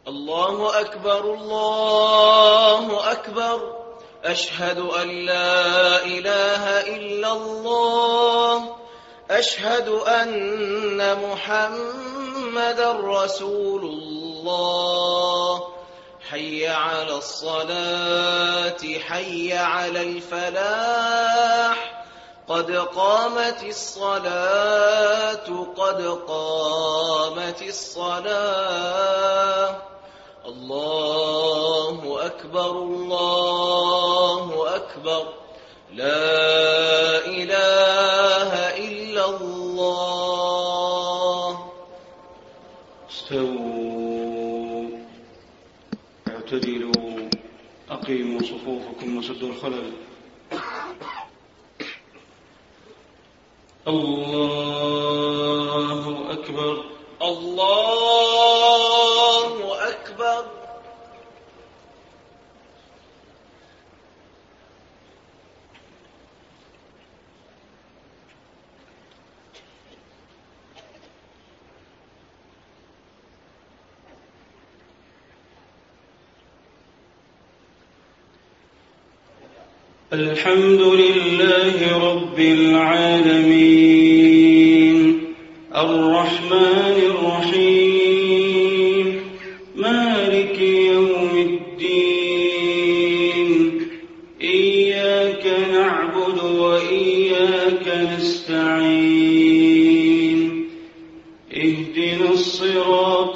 الله أكبر الله أكبر. أشهد أن لا إله إلا الله. أشهد أن محمدًا رسول الله. حي على الصلاة حي على الفلاح. قد قامت الصلاة قد قامت الصلاة. الله أكبر الله أكبر. لا إله إلا الله. استووا اعتدلوا أقيموا صفوفكم وسدوا الخلل. الله أكبر الله أكبر. الحمد لله رب العالمين الرحمن الرحيم مالك يوم الدين إياك نعبد وإياك نستعين اهدنا الصراط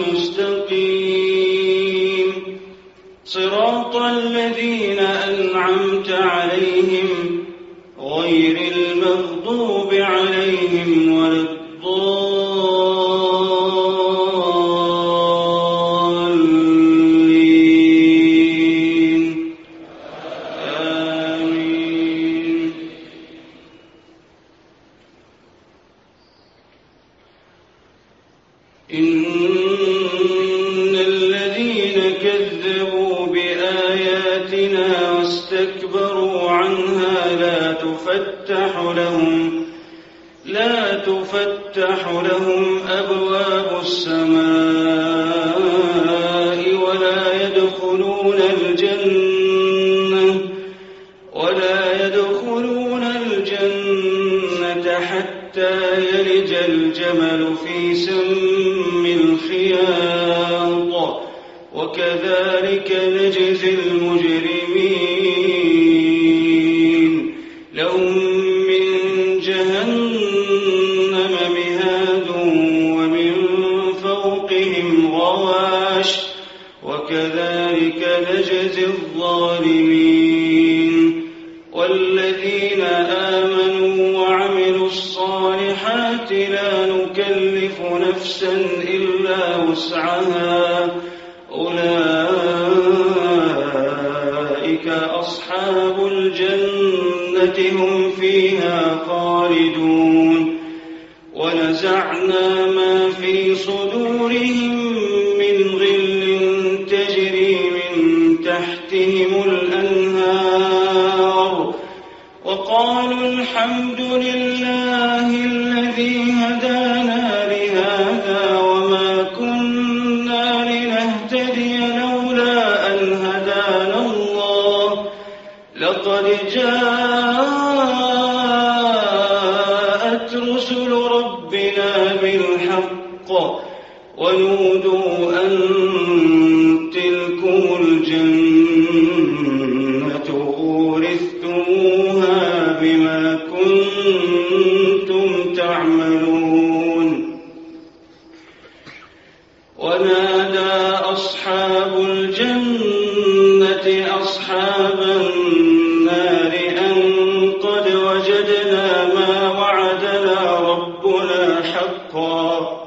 المستقيم صراط الذين أنعمت عليهم غير المغضوب عليهم ولا الضالين آمين. إن الذين كذبوا بآياتنا واستكبروا عنها لا تفتح لهم أبواب السماء ولا يدخلون الجنة حتى يلج الجمل في سم الخياط وكذلك نجزي المجرمين. لهم من جهنم مهاد ومن فوقهم غواش وكذلك نجزي الظالمين. والذين آمنوا وعملوا الصالحات لا نكلف نفسا إلا وسعها أولئك أصحاب الجنة هم فيها خالدون. ونزعنا ما في صدورهم من غل تجري من تحتهم الأنهار وقالوا الحمد لله الذي هدانا لهذا وما كنا لنهتدي لولا أن هدانا الله لقد جاءت رسل ربنا بالحق ونودوا أن تلكم الجنة أورثتموها بما كنتم تعملون. ونادى أصحاب الجنة أصحاب النار أن قد وجدنا ما وعدنا ربنا حقا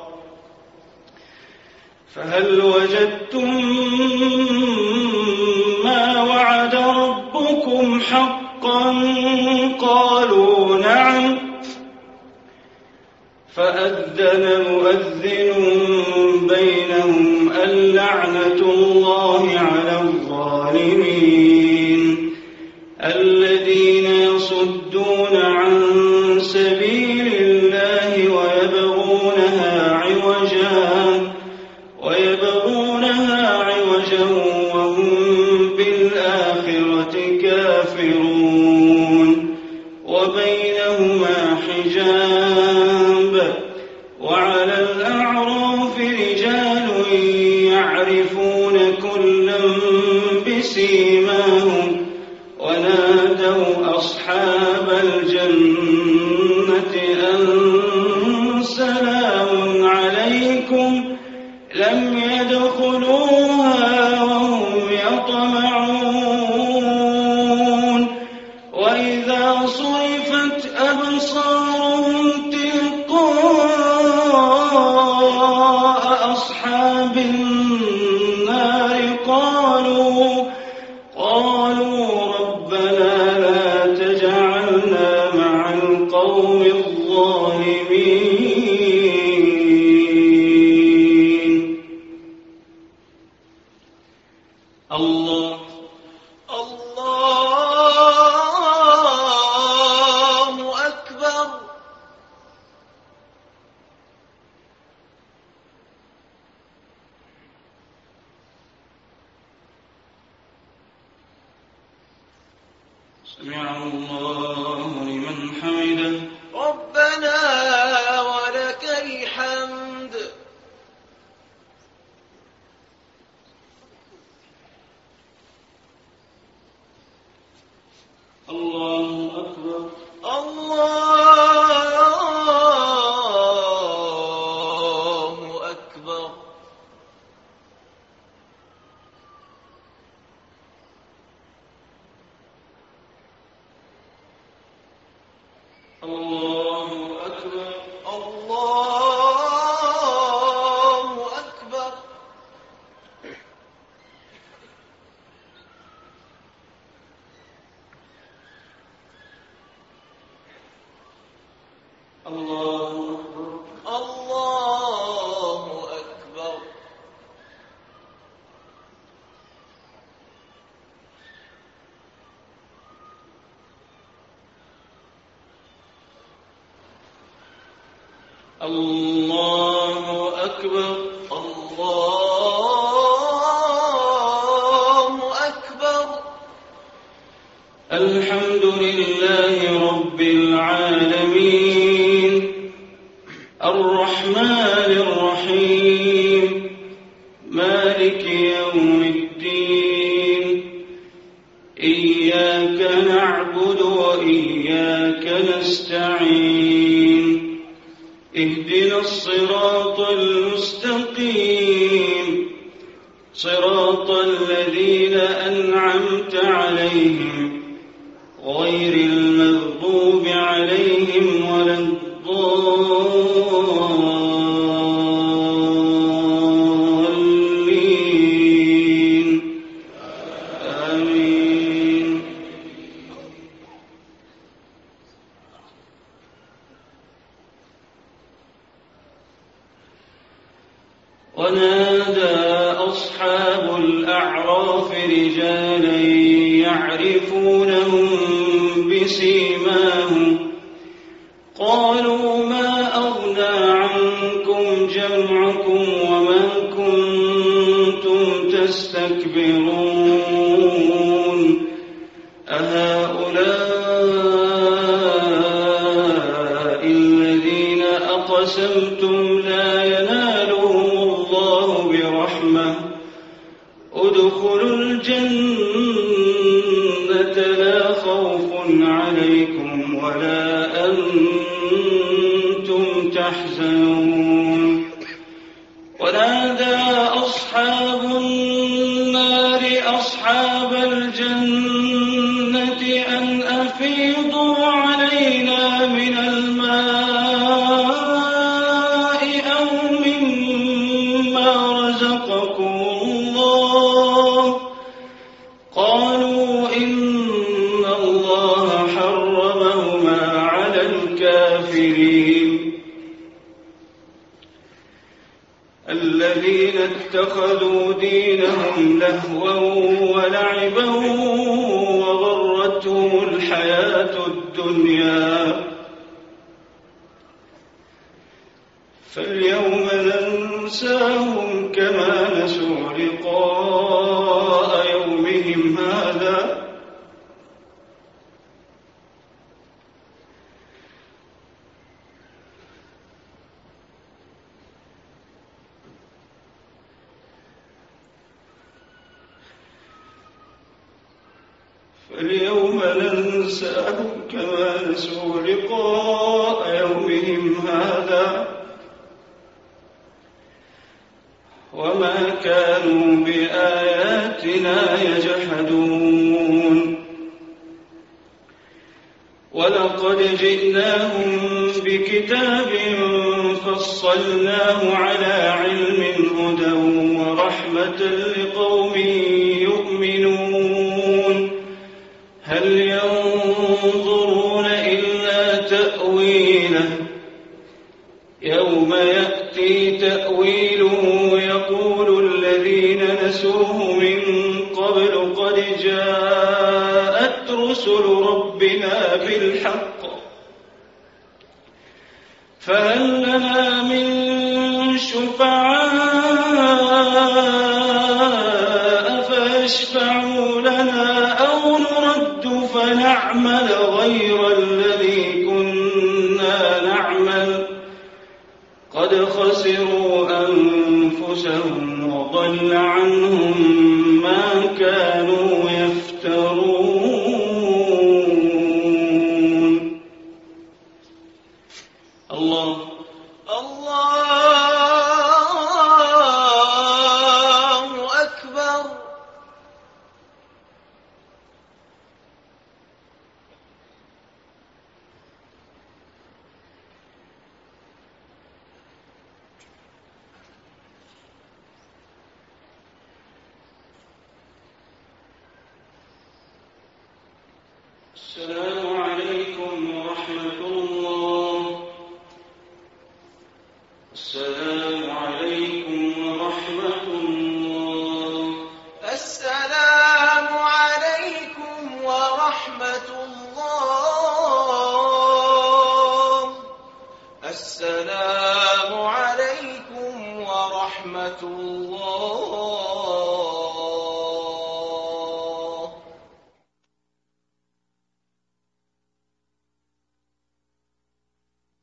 فهل وجدتم ما وعد ربكم حقا؟ قالوا نعم. فأذن مؤذن بينهم اللعنة الله على الظالمين الذين يصدون عن سبيل الله ويبغونها الأعراف رجال يعرفون كلا بسيماهم ونادوا أصحاب الجنة أن سلام عليكم لم يدخلوها وهم يطمعون وإذا صرفت أبصارهم تلقاء أصحاب النار قالوا ربنا لا تجعلنا مع القوم الظالمين. الله أكبر. سمع الله لمن حمده ربنا ولك الحمد. الله أكبر. الله أكبر. الله أكبر. الله أكبر. الله أكبر. الله أكبر. الله أكبر. الله أكبر. الحمد لله رب العالمين الرحمن الرحيم مالك يوم الدين إياك نعبد وإياك نستعين اهدنا الصراط المستقيم صراط الذين أنعمت عليهم غير المغضوب عليهم ولا الضالين آمين. ونادى أصحاب الأعراف رجالا يعرفونهم بسيماهم قالوا ما أغنى عنكم جمعكم وما كنتم تستكبرون أهؤلاء الذين أقسمتم لا ينالهم الله برحمة ادخلوا الجنة لا خوف عليكم ولا أنتم تحزنون. ونادى أصحاب النار أصحاب الجنة أن أفيضوا علينا من الماء أو مما رزقكم الله قالوا إن الله حرمهما على الكافرين. الذين اتخذوا دينهم لهوا ولعبا وغرتهم الحياة الدنيا فاليوم ننساهم كما نسوا لقاء يومهم هذا فاليوم ننساهم كما نسوا لقاء يومهم هذا وما كانوا بآياتنا يجحدون ولقد جئناهم بكتاب فصلناه على علم هدى ورحمة لقوم يؤمنون هل ينظرون إلا تأويله يوم يأتي تأويله يقول الذين نسوه من قبل قد جاءت رسل ربنا بالحق فهل لنا من شفعاء فيشفعوا لنا أو نرد فنعمل غير الذي كنا نعمل قد خسروا أنفسهم وضل عنهم ما كانوا يفترون. الله أكبر. السلام عليكم ورحمة الله. السلام عليكم ورحمة الله. السلام عليكم ورحمة الله. السلام عليكم ورحمة الله.